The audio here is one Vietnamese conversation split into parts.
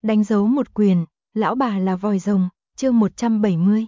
Đánh dấu một quyền, lão bà là vòi rồng, chương 170.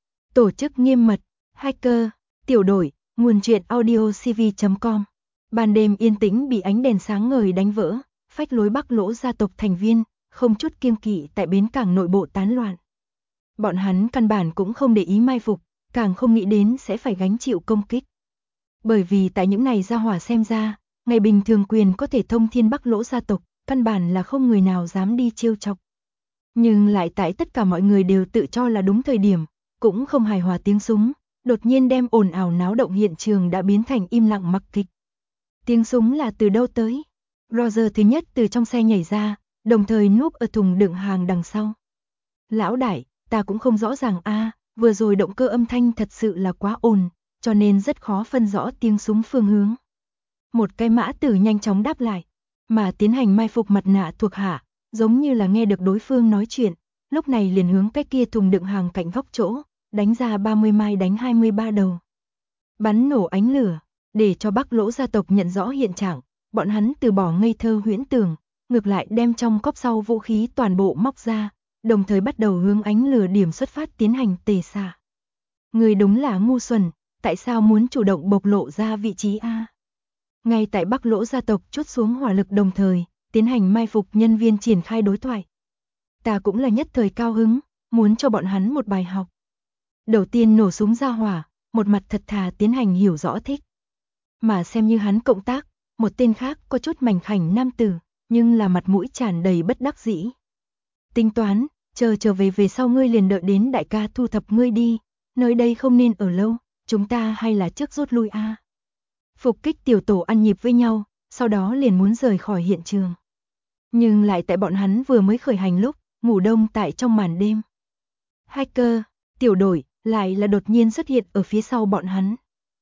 Tổ chức nghiêm mật, hacker, tiểu đội, nguồn truyện audio cv.com. Ban đêm yên tĩnh bị ánh đèn sáng ngời đánh vỡ, phách lối Bắc Lỗ gia tộc thành viên, không chút kiêng kỵ tại bến cảng nội bộ tán loạn. Bọn hắn căn bản cũng không để ý mai phục, càng không nghĩ đến sẽ phải gánh chịu công kích. Bởi vì tại những này gia hỏa xem ra, ngày bình thường quyền có thể thông thiên Bắc Lỗ gia tộc, căn bản là không người nào dám đi trêu chọc. Nhưng lại tại tất cả mọi người đều tự cho là đúng thời điểm, cũng không hài hòa tiếng súng, đột nhiên đem ồn ào náo động hiện trường đã biến thành im lặng mặc kịch. Tiếng súng là từ đâu tới? Roger thứ nhất từ trong xe nhảy ra, đồng thời núp ở thùng đựng hàng đằng sau. Lão đại, ta cũng không rõ ràng vừa rồi động cơ âm thanh thật sự là quá ồn, cho nên rất khó phân rõ tiếng súng phương hướng. Một cái mã tử nhanh chóng đáp lại, mà tiến hành mai phục mặt nạ thuộc hạ, giống như là nghe được đối phương nói chuyện, lúc này liền hướng cái kia thùng đựng hàng cạnh góc chỗ, đánh ra 30 mai đánh 23 đầu. Bắn nổ ánh lửa, để cho Bắc Lỗ gia tộc nhận rõ hiện trạng, bọn hắn từ bỏ ngây thơ huyễn tưởng, ngược lại đem trong cốp sau vũ khí toàn bộ móc ra, đồng thời bắt đầu hướng ánh lửa điểm xuất phát tiến hành tề xạ. Người đúng là ngu xuẩn, tại sao muốn chủ động bộc lộ ra vị trí a? Ngay tại Bắc Lỗ gia tộc chốt xuống hỏa lực đồng thời, tiến hành mai phục nhân viên triển khai đối thoại. Ta cũng là nhất thời cao hứng, muốn cho bọn hắn một bài học. Đầu tiên nổ súng ra hỏa, một mặt thật thà tiến hành hiểu rõ thích. Mà xem như hắn cộng tác, một tên khác có chút mảnh khảnh nam tử, nhưng là mặt mũi tràn đầy bất đắc dĩ. Tính toán, chờ trở về sau ngươi liền đợi đến đại ca thu thập ngươi đi, nơi đây không nên ở lâu, chúng ta hay là trước rút lui a. Phục kích tiểu tổ ăn nhịp với nhau, sau đó liền muốn rời khỏi hiện trường. Nhưng lại tại bọn hắn vừa mới khởi hành lúc, ngủ đông tại trong màn đêm. Hacker, tiểu đội, lại là đột nhiên xuất hiện ở phía sau bọn hắn.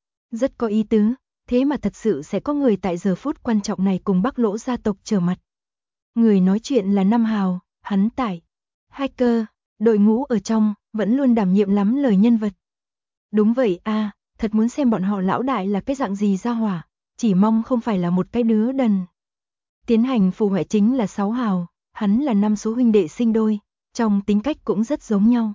Rất có ý tứ, thế mà thật sự sẽ có người tại giờ phút quan trọng này cùng Bắc Lỗ gia tộc trở mặt. Người nói chuyện là Nam Hào, hắn tại hacker, đội ngũ ở trong, vẫn luôn đảm nhiệm lắm lời nhân vật. Đúng vậy thật muốn xem bọn họ lão đại là cái dạng gì ra hỏa, chỉ mong không phải là một cái đứa đần. Tiến hành phù huệ chính là 6 Hào, hắn là 5 số huynh đệ sinh đôi, trong tính cách cũng rất giống nhau.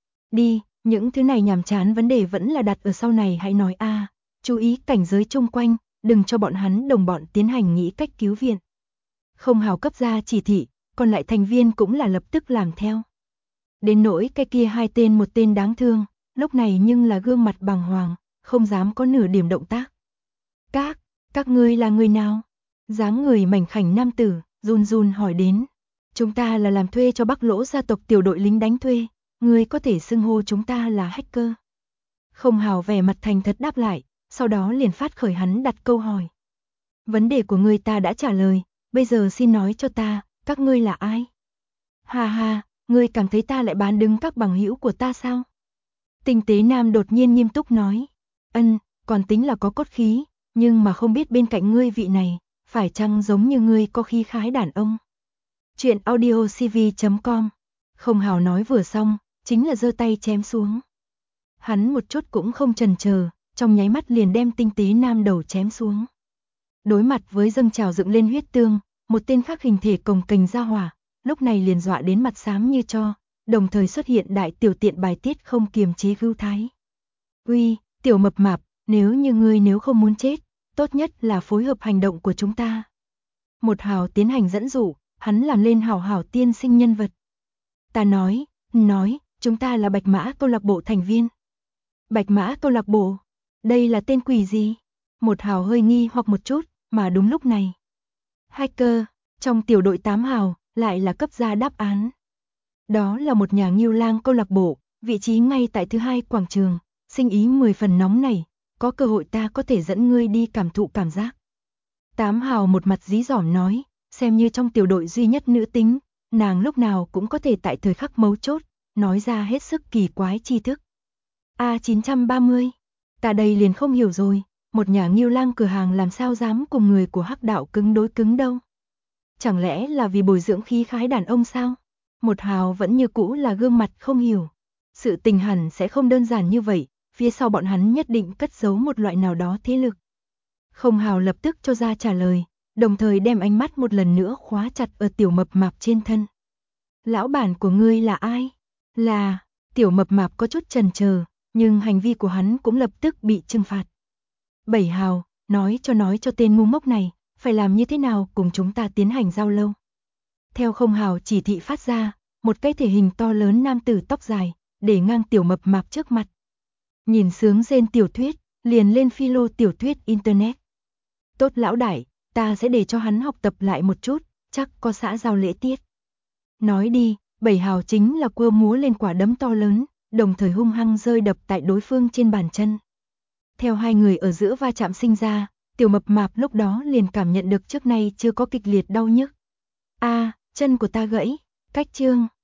Đi, những thứ này nhàm chán vấn đề vẫn là đặt ở sau này hãy nói chú ý cảnh giới chung quanh, đừng cho bọn hắn đồng bọn tiến hành nghĩ cách cứu viện. Không Hào cấp ra chỉ thị, còn lại thành viên cũng là lập tức làm theo. Đến nỗi cái kia hai tên một tên đáng thương, lúc này nhưng là gương mặt bàng hoàng, không dám có nửa điểm động tác. Các ngươi là người nào? Dáng người mảnh khảnh nam tử, run run hỏi đến. Chúng ta là làm thuê cho Bắc Lỗ gia tộc tiểu đội lính đánh thuê, ngươi có thể xưng hô chúng ta là hacker. Không Hào vẻ mặt thành thật đáp lại, sau đó liền phát khởi hắn đặt câu hỏi. Vấn đề của ngươi ta đã trả lời, bây giờ xin nói cho ta, các ngươi là ai? Ha, ngươi cảm thấy ta lại bán đứng các bằng hữu của ta sao? Tinh tế nam đột nhiên nghiêm túc nói. Còn tính là có cốt khí, nhưng mà không biết bên cạnh ngươi vị này, phải chăng giống như ngươi có khí khái đàn ông? Chuyện audio cv.com. Không Hào nói vừa xong, chính là giơ tay chém xuống. Hắn một chút cũng không chần chờ, trong nháy mắt liền đem tinh tế nam đầu chém xuống. Đối mặt với dâng trào dựng lên huyết tương, một tên khác hình thể cồng kềnh ra hỏa, lúc này liền dọa đến mặt xám như tro, đồng thời xuất hiện đại tiểu tiện bài tiết không kiềm chế gưu thái. Uy, tiểu mập mạp, nếu không muốn chết, tốt nhất là phối hợp hành động của chúng ta. Một Hào tiến hành dẫn dụ, hắn làm lên hảo tiên sinh nhân vật. Ta nói, chúng ta là Bạch Mã câu lạc bộ thành viên. Bạch Mã câu lạc bộ? Đây là tên quỷ gì? Một Hào hơi nghi hoặc một chút, mà đúng lúc này. Hacker, trong tiểu đội 8 Hào, lại là cấp ra đáp án. Đó là một nhà Ngưu Lang câu lạc bộ, vị trí ngay tại thứ 2 quảng trường, sinh ý 10 phần nóng này, có cơ hội ta có thể dẫn ngươi đi cảm thụ cảm giác. 8 Hào một mặt dí dỏm nói, xem như trong tiểu đội duy nhất nữ tính, nàng lúc nào cũng có thể tại thời khắc mấu chốt, nói ra hết sức kỳ quái tri thức. A930, ta đây liền không hiểu rồi, một nhà Ngưu Lang cửa hàng làm sao dám cùng người của Hắc đạo cứng đối cứng đâu. Chẳng lẽ là vì bồi dưỡng khí khái đàn ông sao? Một Hào vẫn như cũ là gương mặt không hiểu. Sự tình hẳn sẽ không đơn giản như vậy, phía sau bọn hắn nhất định cất giấu một loại nào đó thế lực. Không Hào lập tức cho ra trả lời, đồng thời đem ánh mắt một lần nữa khóa chặt ở tiểu mập mạp trên thân. Lão bản của ngươi là ai? Là, tiểu mập mạp có chút chần chờ, nhưng hành vi của hắn cũng lập tức bị trừng phạt. Bảy Hào, nói cho tên ngu ngốc này, phải làm như thế nào cùng chúng ta tiến hành giao lưu. Theo Không Hào chỉ thị phát ra, một cái thể hình to lớn nam tử tóc dài, để ngang tiểu mập mạp trước mặt. Nhìn sướng rên tiểu thuyết, liền lên philo tiểu thuyết internet. Tốt lão đại, ta sẽ để cho hắn học tập lại một chút, chắc có xã giao lễ tiết. Nói đi, Bảy Hào chính là cua múa lên quả đấm to lớn, đồng thời hung hăng rơi đập tại đối phương trên bàn chân. Theo hai người ở giữa va chạm sinh ra, tiểu mập mạp lúc đó liền cảm nhận được trước nay chưa có kịch liệt đau nhức. A, chân của ta gãy, cách chương.